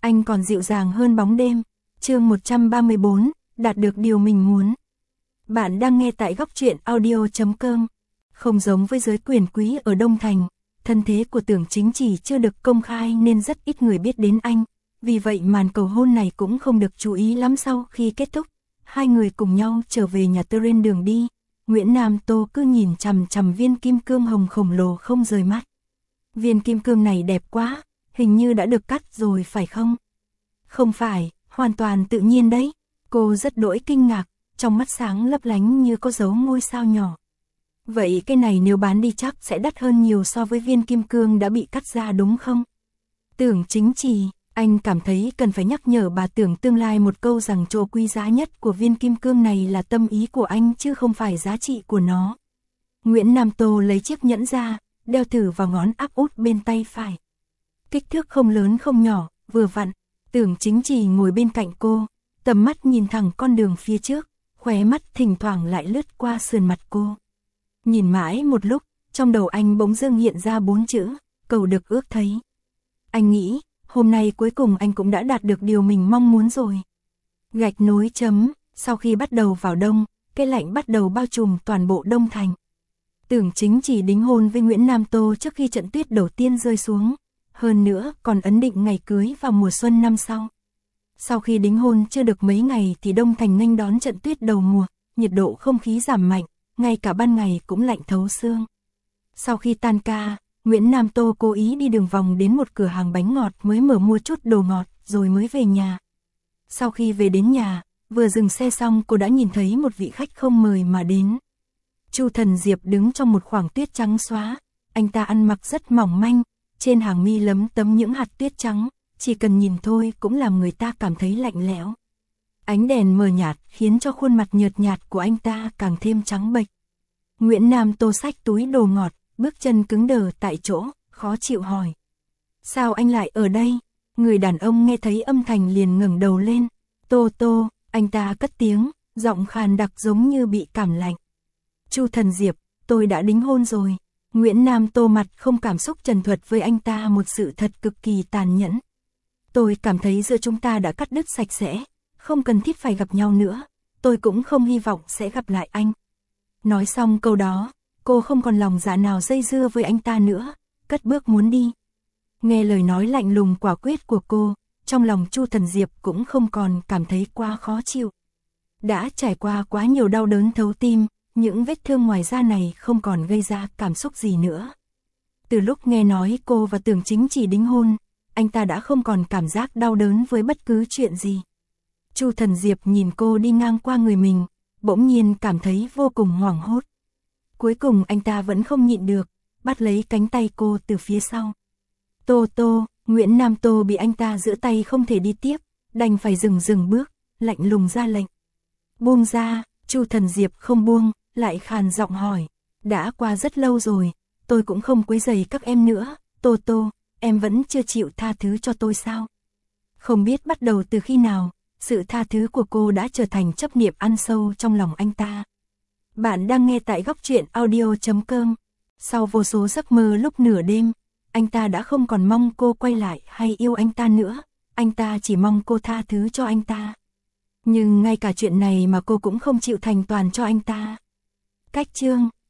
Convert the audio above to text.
anh còn dịu dàng hơn bóng đêm. Chương 134, đạt được điều mình muốn. Bạn đang nghe tại góc truyện audio.com. Không giống với giới quyền quý ở Đông Thành, thân thế của Tưởng Chính Chỉ chưa được công khai nên rất ít người biết đến anh. Vì vậy màn cầu hôn này cũng không được chú ý lắm. Sau khi kết thúc, hai người cùng nhau trở về nhà. Trên đường đi, Nguyễn Nam Tô cứ nhìn chằm chằm viên kim cương hồng khổng lồ không rời mắt. Viên kim cương này đẹp quá, hình như đã được cắt rồi phải không? Không phải, hoàn toàn tự nhiên đấy. Cô rất đỗi kinh ngạc, trong mắt sáng lấp lánh như có dấu ngôi sao nhỏ. Vậy cái này nếu bán đi chắc sẽ đắt hơn nhiều so với viên kim cương đã bị cắt ra đúng không? Tưởng Chính Chỉ, anh cảm thấy cần phải nhắc nhở bà Tưởng tương lai một câu rằng chỗ quý giá nhất của viên kim cương này là tâm ý của anh chứ không phải giá trị của nó. Nguyễn Nam Tô lấy chiếc nhẫn ra, đeo thử vào ngón áp út bên tay phải. Kích thước không lớn không nhỏ, vừa vặn. Tưởng Chính Chỉ ngồi bên cạnh cô, tầm mắt nhìn thẳng con đường phía trước, khóe mắt thỉnh thoảng lại lướt qua sườn mặt cô. Nhìn mãi một lúc, trong đầu anh bỗng dưng hiện ra 4 chữ, cầu được ước thấy. Anh nghĩ, hôm nay cuối cùng anh cũng đã đạt được điều mình mong muốn rồi. Gạch nối chấm, sau khi bắt đầu vào đông, cái lạnh bắt đầu bao trùm toàn bộ Đông Thành. Tưởng Chính Chỉ đính hôn với Nguyễn Nam Tô trước khi trận tuyết đầu tiên rơi xuống. Hơn nữa còn ấn định ngày cưới vào mùa xuân năm sau. Sau khi đính hôn chưa được mấy ngày thì Đông Thành nghênh đón trận tuyết đầu mùa, nhiệt độ không khí giảm mạnh, ngay cả ban ngày cũng lạnh thấu xương. Sau khi tan ca, Nguyễn Nam Tô cố ý đi đường vòng đến một cửa hàng bánh ngọt mới mở mua chút đồ ngọt rồi mới về nhà. Sau khi về đến nhà, vừa dừng xe xong cô đã nhìn thấy một vị khách không mời mà đến. Chu Thần Diệp đứng trong một khoảng tuyết trắng xóa, anh ta ăn mặc rất mỏng manh. Trên hàng mi lấm tấm những hạt tuyết trắng, chỉ cần nhìn thôi cũng làm người ta cảm thấy lạnh lẽo. Ánh đèn mờ nhạt khiến cho khuôn mặt nhợt nhạt của anh ta càng thêm trắng bệch. Nguyễn Nam Tô xách túi đồ ngọt, bước chân cứng đờ tại chỗ, khó chịu hỏi. Sao anh lại ở đây? Người đàn ông nghe thấy âm thanh liền ngẩng đầu lên. Tô Tô, anh ta cất tiếng, giọng khàn đặc giống như bị cảm lạnh. Chu Thần Diệp, tôi đã đính hôn rồi. Nguyễn Nam Tô mặt không cảm xúc trần thuật với anh ta một sự thật cực kỳ tàn nhẫn. Tôi cảm thấy giữa chúng ta đã cắt đứt sạch sẽ, không cần thiết phải gặp nhau nữa, tôi cũng không hy vọng sẽ gặp lại anh. Nói xong câu đó, cô không còn lòng dạ nào dây dưa với anh ta nữa, cất bước muốn đi. Nghe lời nói lạnh lùng quả quyết của cô, trong lòng Chu Thần Diệp cũng không còn cảm thấy quá khó chịu. Đã trải qua quá nhiều đau đớn thấu tim, những vết thương ngoài da này không còn gây ra cảm xúc gì nữa. Từ lúc nghe nói cô và Tưởng Chính Chỉ đính hôn, anh ta đã không còn cảm giác đau đớn với bất cứ chuyện gì. Chu Thần Diệp nhìn cô đi ngang qua người mình, bỗng nhiên cảm thấy vô cùng hoảng hốt. Cuối cùng anh ta vẫn không nhịn được, bắt lấy cánh tay cô từ phía sau. Tô Tô, Nguyễn Nam Tô bị anh ta giữ tay không thể đi tiếp, đành phải dừng bước, lạnh lùng ra lệnh. Buông ra. Chu Thần Diệp không buông, lại khàn giọng hỏi. Đã qua rất lâu rồi, tôi cũng không quấy rầy các em nữa. Tô Tô, em vẫn chưa chịu tha thứ cho tôi sao? Không biết bắt đầu từ khi nào, sự tha thứ của cô đã trở thành chấp niệm ăn sâu trong lòng anh ta. Bạn đang nghe tại góc truyện audio.com. Sau vô số giấc mơ lúc nửa đêm, anh ta đã không còn mong cô quay lại hay yêu anh ta nữa, anh ta chỉ mong cô tha thứ cho anh ta. Nhưng ngay cả chuyện này mà cô cũng không chịu thành toàn cho anh ta. Cách chương